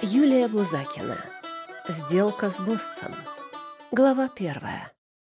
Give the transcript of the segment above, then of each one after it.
Юлия Бузакина. Сделка с боссом. Глава 1.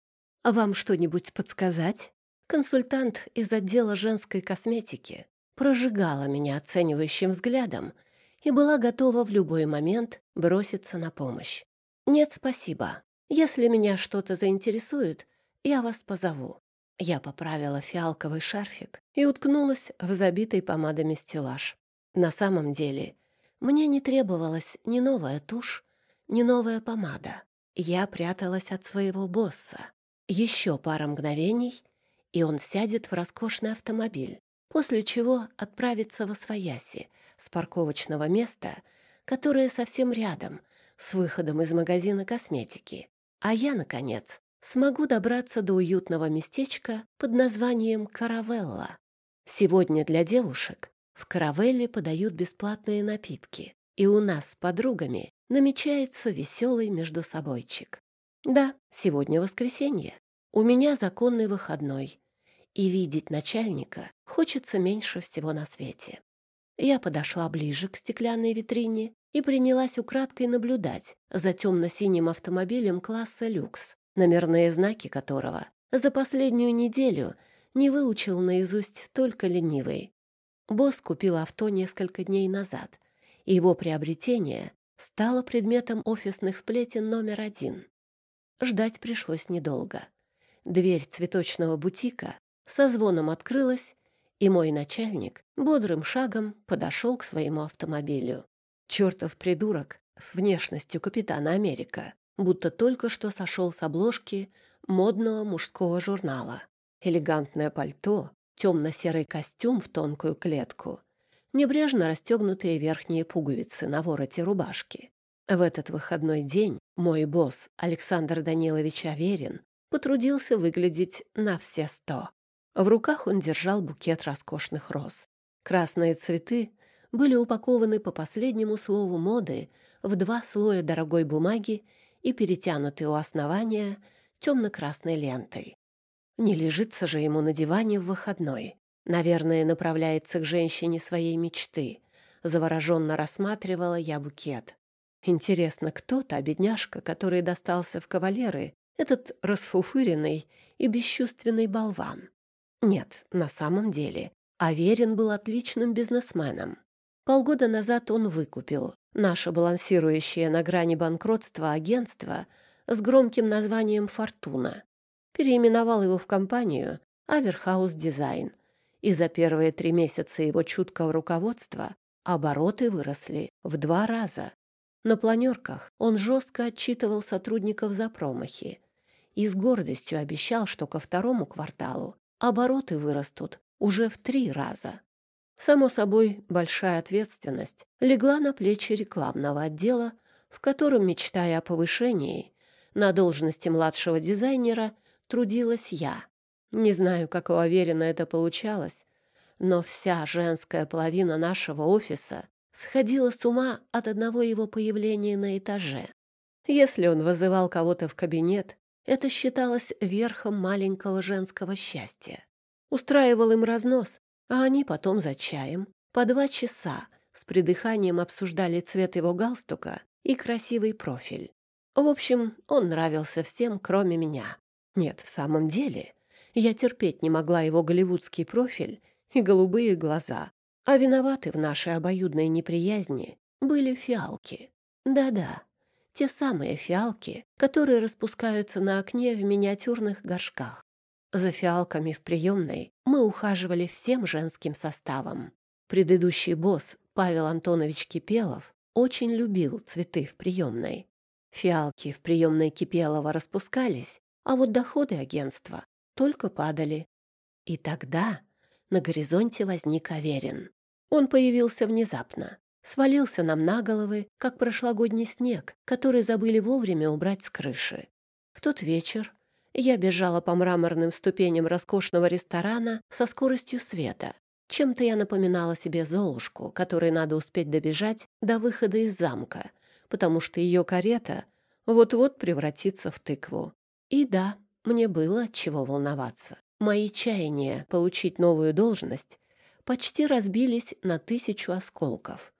Вам что-нибудь подсказать? Консультант из отдела женской косметики прожигала меня оценивающим взглядом и была готова в любой момент броситься на помощь. Нет, спасибо. Если меня что-то заинтересует, я вас позову. Я поправила фиалковый шарфик и уткнулась в забитый помадами стеллаж. На самом деле, мне не требовалась ни новая тушь, ни новая помада. Я пряталась от своего босса. Еще пара мгновений, и он сядет в роскошный автомобиль, после чего отправится восвояси с парковочного места, которое совсем рядом с выходом из магазина косметики. А я, наконец, смогу добраться до уютного местечка под названием «Каравелла». Сегодня для девушек в «Каравелле» подают бесплатные напитки, и у нас с подругами намечается веселый междусобойчик. Да, сегодня воскресенье. У меня законный выходной, и видеть начальника хочется меньше всего на свете. Я подошла ближе к стеклянной витрине и принялась украдкой наблюдать за темно-синим автомобилем класса люкс, номерные знаки которого за последнюю неделю не выучил наизусть только ленивый. Босс купил авто несколько дней назад, и его приобретение стало предметом офисных сплетен номер 1. Ждать пришлось недолго. Дверь цветочного бутика со звоном открылась, и мой начальник бодрым шагом подошел к своему автомобилю. Чертов придурок с внешностью капитана Америка, будто только что сошел с обложки модного мужского журнала. Элегантное пальто, темно-серый костюм в тонкую клетку, небрежно расстегнутые верхние пуговицы на вороте рубашки. В этот выходной день мой босс Александр Данилович Аверин потрудился выглядеть на все 100. В руках он держал букет роскошных роз. Красные цветы были упакованы по последнему слову моды в 2 слоя дорогой бумаги и перетянуты у основания темно-красной лентой. Не лежится же ему на диване в выходной. Наверное, направляется к женщине своей мечты. Завороженно рассматривала я букет. Интересно, кто та бедняжка, которой достался в кавалеры этот расфуфыренный и бесчувственный болван? Нет, на самом деле, Аверин был отличным бизнесменом. Полгода назад он выкупил наше балансирующее на грани банкротства агентство с громким названием «Фортуна». Переименовал его в компанию «Аверхаус Дизайн», и за первые 3 месяца его чуткого руководства обороты выросли в 2 раза. На планерках он жестко отчитывал сотрудников за промахи и с гордостью обещал, что ко 2-му кварталу обороты вырастут уже в 3 раза. Само собой, большая ответственность легла на плечи рекламного отдела, в котором, мечтая о повышении на должности младшего дизайнера, трудилась я. Не знаю, как у Аверина это получалось, но вся женская половина нашего офиса сходила с ума от одного его появления на этаже. Если он вызывал кого-то в кабинет, это считалось верхом маленького женского счастья. Устраивал им разнос, а они потом за чаем по 2 часа с придыханием обсуждали цвет его галстука и красивый профиль. В общем, он нравился всем, кроме меня. Нет, в самом деле, я терпеть не могла его голливудский профиль и голубые глаза, а виноваты в нашей обоюдной неприязни были фиалки. Да-да, те самые фиалки, которые распускаются на окне в миниатюрных горшках. За фиалками в приемной мы ухаживали всем женским составом. Предыдущий босс, Павел Антонович Кипелов, очень любил цветы в приемной. Фиалки в приемной Кипелова распускались, а вот доходы агентства только падали. И тогда на горизонте возник Аверин. Он появился внезапно, свалился нам на головы, как прошлогодний снег, который забыли вовремя убрать с крыши. В тот вечер я бежала по мраморным ступеням роскошного ресторана со скоростью света. Чем-то я напоминала себе Золушку, которой надо успеть добежать до выхода из замка, потому что ее карета вот-вот превратится в тыкву. И да, мне было от чего волноваться. Мои чаяния получить новую должность почти разбились на 1000 осколков.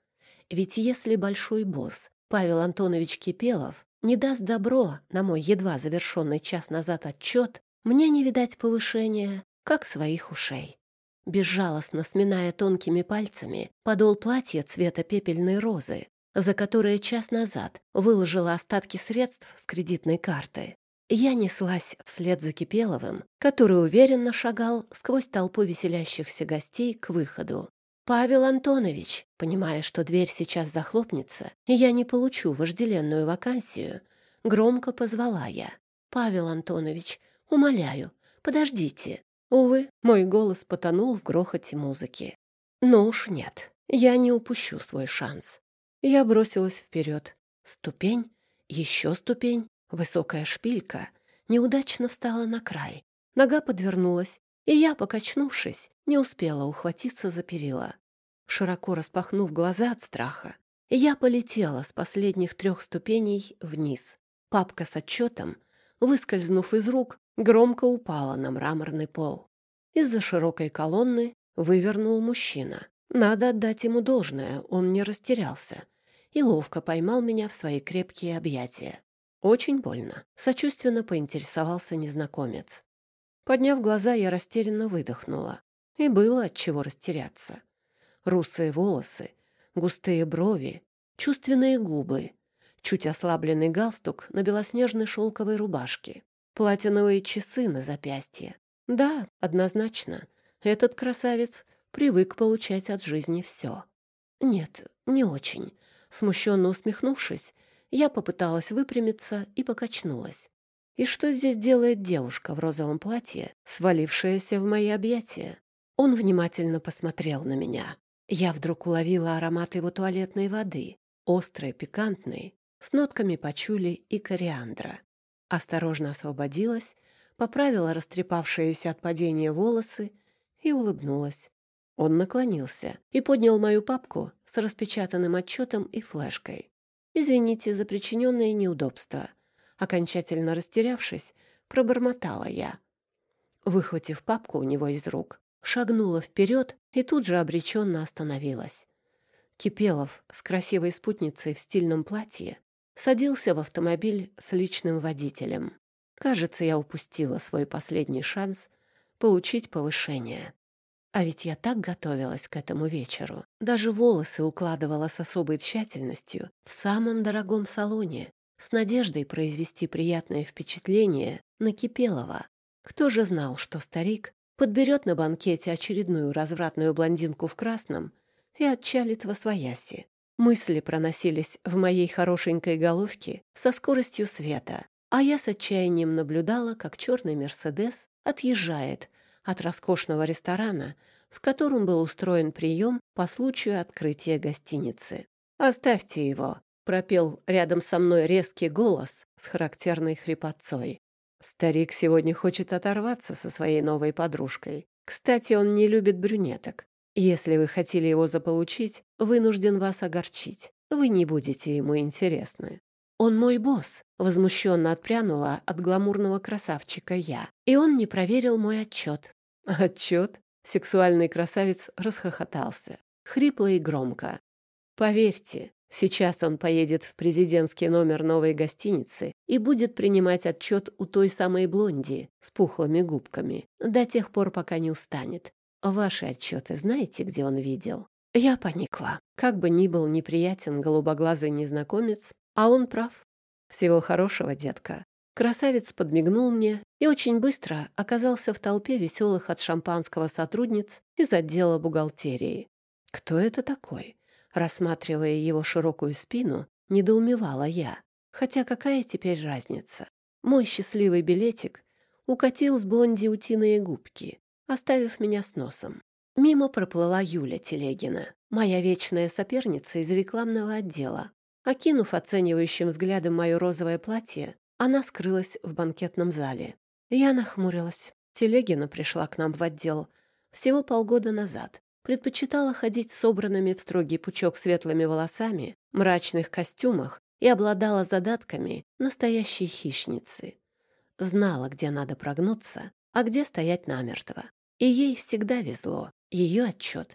Ведь если большой босс Павел Антонович Кипелов не даст добро на мой едва завершенный час назад отчет, мне не видать повышения, как своих ушей. Безжалостно сминая тонкими пальцами подол платья цвета пепельной розы, за которое час назад выложила остатки средств с кредитной карты, я неслась вслед за Кипеловым, который уверенно шагал сквозь толпу веселящихся гостей к выходу. «Павел Антонович», понимая, что дверь сейчас захлопнется, и я не получу вожделенную вакансию, громко позвала я. «Павел Антонович, умоляю, подождите». Увы, мой голос потонул в грохоте музыки. Но уж нет, я не упущу свой шанс. Я бросилась вперед. Ступень, еще ступень, высокая шпилька неудачно встала на край. Нога подвернулась, и я, покачнувшись, не успела ухватиться за перила. Широко распахнув глаза от страха, я полетела с последних 3 ступеней вниз. Папка с отчетом, выскользнув из рук, громко упала на мраморный пол. Из-за широкой колонны вывернул мужчина. Надо отдать ему должное, он не растерялся и ловко поймал меня в свои крепкие объятия. Очень больно, сочувственно поинтересовался незнакомец. Подняв глаза, я растерянно выдохнула. И было от чего растеряться. Русые волосы, густые брови, чувственные губы, чуть ослабленный галстук на белоснежной шелковой рубашке, платиновые часы на запястье. Да, однозначно, этот красавец привык получать от жизни все. Нет, не очень. Смущенно усмехнувшись, я попыталась выпрямиться и покачнулась. И что здесь делает девушка в розовом платье, свалившаяся в мои объятия? Он внимательно посмотрел на меня. Я вдруг уловила аромат его туалетной воды, острый, пикантный, с нотками пачули и кориандра. Осторожно освободилась, поправила растрепавшиеся от падения волосы и улыбнулась. Он наклонился и поднял мою папку с распечатанным отчетом и флешкой. «Извините за причиненные неудобства». Окончательно растерявшись, пробормотала я. Выхватив папку у него из рук, шагнула вперед и тут же обреченно остановилась. Кипелов с красивой спутницей в стильном платье садился в автомобиль с личным водителем. Кажется, я упустила свой последний шанс получить повышение. А ведь я так готовилась к этому вечеру. Даже волосы укладывала с особой тщательностью в самом дорогом салоне, с надеждой произвести приятное впечатление на Кипелова. Кто же знал, что старик подберет на банкете очередную развратную блондинку в красном и отчалит восвояси. Мысли проносились в моей хорошенькой головке со скоростью света, а я с отчаянием наблюдала, как черный «Мерседес» отъезжает от роскошного ресторана, в котором был устроен прием по случаю открытия гостиницы. «Оставьте его», — пропел рядом со мной резкий голос с характерной хрипотцой. «Старик сегодня хочет оторваться со своей новой подружкой. Кстати, он не любит брюнеток. Если вы хотели его заполучить, вынужден вас огорчить. Вы не будете ему интересны». «Он мой босс», — возмущенно отпрянула от гламурного красавчика я. И он не проверил мой отчет. «Отчет?» — сексуальный красавец расхохотался. Хрипло и громко. «Поверьте, сейчас он поедет в президентский номер новой гостиницы и будет принимать отчет у той самой блонди с пухлыми губками до тех пор, пока не устанет. Ваши отчеты знаете, где он видел?» Я поникла. Как бы ни был неприятен голубоглазый незнакомец, а он прав. «Всего хорошего, детка». Красавец подмигнул мне и очень быстро оказался в толпе веселых от шампанского сотрудниц из отдела бухгалтерии. Кто это такой? Рассматривая его широкую спину, недоумевала я. Хотя какая теперь разница? Мой счастливый билетик укатил с блонди утиные губки, оставив меня с носом. Мимо проплыла Юля Телегина, моя вечная соперница из рекламного отдела. Окинув оценивающим взглядом мое розовое платье, она скрылась в банкетном зале. Я нахмурилась. Телегина пришла к нам в отдел всего полгода назад. Предпочитала ходить собранными в строгий пучок светлыми волосами, мрачных костюмах и обладала задатками настоящей хищницы. Знала, где надо прогнуться, а где стоять намертво. И ей всегда везло. Ее отчет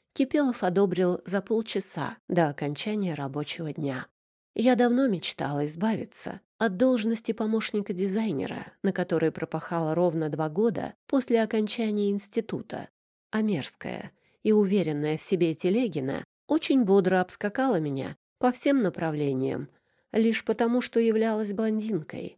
Кипелов одобрил за полчаса до окончания рабочего дня. Я давно мечтала избавиться от должности помощника дизайнера, на которой пропахала ровно 2 года после окончания института. А мерзкая и уверенная в себе Телегина очень бодро обскакала меня по всем направлениям, лишь потому, что являлась блондинкой.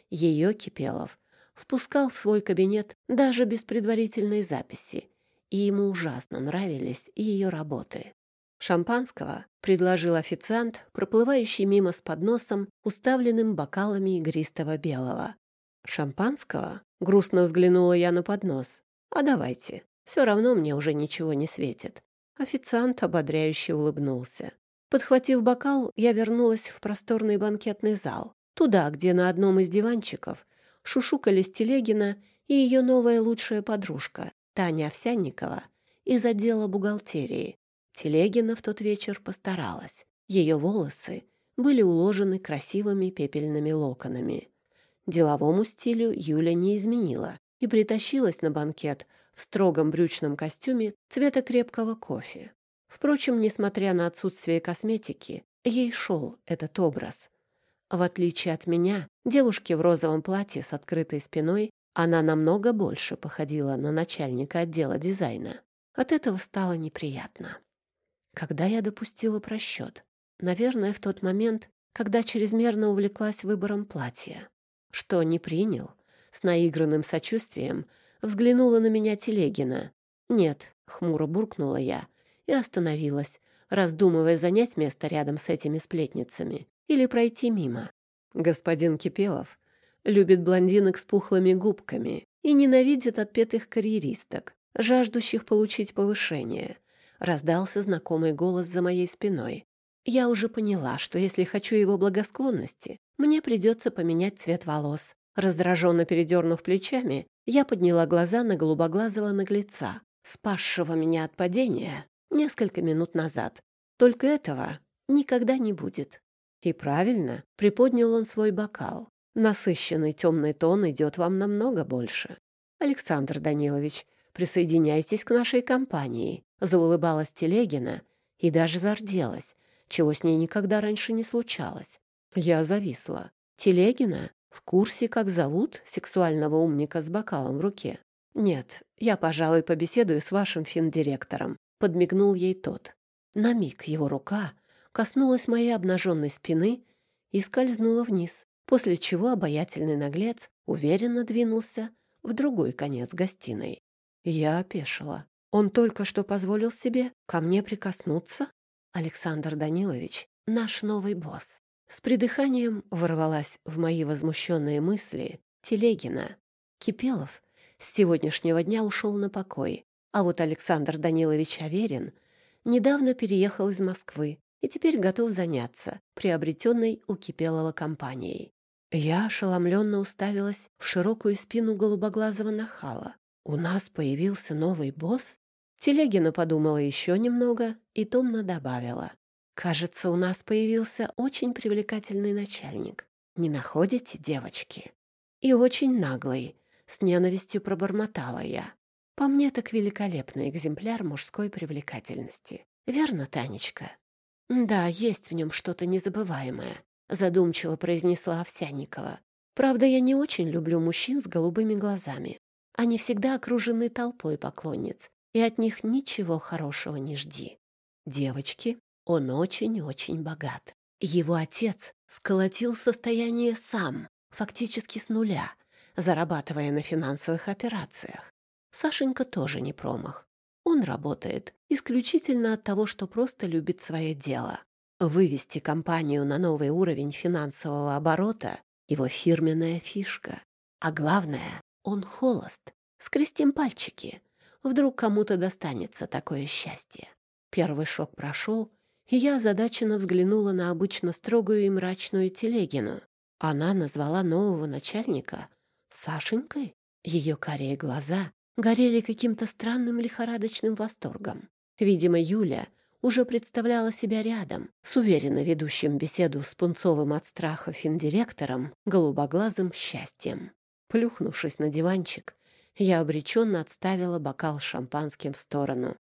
Ее Кипелов впускал в свой кабинет даже без предварительной записи, и ему ужасно нравились ее работы. Шампанского предложил официант, проплывающий мимо с подносом, уставленным бокалами игристого белого. «Шампанского?» — грустно взглянула я на поднос. «А давайте, все равно мне уже ничего не светит». Официант ободряюще улыбнулся. Подхватив бокал, я вернулась в просторный банкетный зал, туда, где на одном из диванчиков шушукались Телегина и ее новая лучшая подружка, Таня Овсянникова, из отдела бухгалтерии. Телегина в тот вечер постаралась. Ее волосы были уложены красивыми пепельными локонами. Деловому стилю Юля не изменила и притащилась на банкет в строгом брючном костюме цвета крепкого кофе. Впрочем, несмотря на отсутствие косметики, ей шел этот образ. В отличие от меня, девушки в розовом платье с открытой спиной, она намного больше походила на начальника отдела дизайна. От этого стало неприятно. Когда я допустила просчет? Наверное, в тот момент, когда чрезмерно увлеклась выбором платья. Что не принял? С наигранным сочувствием взглянула на меня Телегина. «Нет», — хмуро буркнула я и остановилась, раздумывая занять место рядом с этими сплетницами или пройти мимо. Господин Кипелов любит блондинок с пухлыми губками и ненавидит отпетых карьеристок, жаждущих получить повышение. Раздался знакомый голос за моей спиной. Я уже поняла, что если хочу его благосклонности, мне придется поменять цвет волос. Раздраженно передернув плечами, я подняла глаза на голубоглазого наглеца, спасшего меня от падения несколько минут назад. Только этого никогда не будет. И правильно, приподнял он свой бокал. Насыщенный темный тон идет вам намного больше. Александр Данилович, присоединяйтесь к нашей компании. Заулыбалась Телегина и даже зарделась, чего с ней никогда раньше не случалось. Я зависла. Телегина? В курсе, как зовут сексуального умника с бокалом в руке? Нет, я, пожалуй, побеседую с вашим финдиректором. Подмигнул ей тот. На миг его рука коснулась моей обнаженной спины и скользнула вниз, после чего обаятельный наглец уверенно двинулся в другой конец гостиной. Я опешила. Он только что позволил себе ко мне прикоснуться? Александр Данилович, наш новый босс. С придыханием ворвалась в мои возмущенные мысли Телегина. Кипелов с сегодняшнего дня ушел на покой, а вот Александр Данилович Аверин недавно переехал из Москвы и теперь готов заняться приобретенной у Кипелова компанией. Я ошеломленно уставилась в широкую спину голубоглазого нахала. У нас появился новый босс? Телегина подумала еще немного и томно добавила. Кажется, у нас появился очень привлекательный начальник. Не находите, девочки? И очень наглый, с ненавистью пробормотала я. По мне так великолепный экземпляр мужской привлекательности. Верно, Танечка? Да, есть в нем что-то незабываемое, задумчиво произнесла Овсянникова. Правда, я не очень люблю мужчин с голубыми глазами. Они всегда окружены толпой поклонниц, и от них ничего хорошего не жди. Девочки, он очень-очень богат. Его отец сколотил состояние сам, фактически с нуля, зарабатывая на финансовых операциях. Сашенька тоже не промах. Он работает исключительно от того, что просто любит свое дело. Вывести компанию на новый уровень финансового оборота — его фирменная фишка. А главное, он холост. Скрестим пальчики. Вдруг кому-то достанется такое счастье. Первый шок прошел, и я озадаченно взглянула на обычно строгую и мрачную Телегину. Она назвала нового начальника Сашенькой. Ее карие глаза горели каким-то странным лихорадочным восторгом. Видимо, Юля уже представляла себя рядом с уверенно ведущим беседу с пунцовым от страха финдиректором, голубоглазым счастьем. Плюхнувшись на диванчик, я обреченно отставила бокал с шампанским в сторону.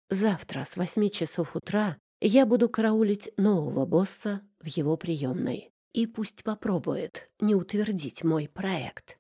Завтра с 8 часов утра я буду караулить нового босса в его приемной. И пусть попробует не утвердить мой проект.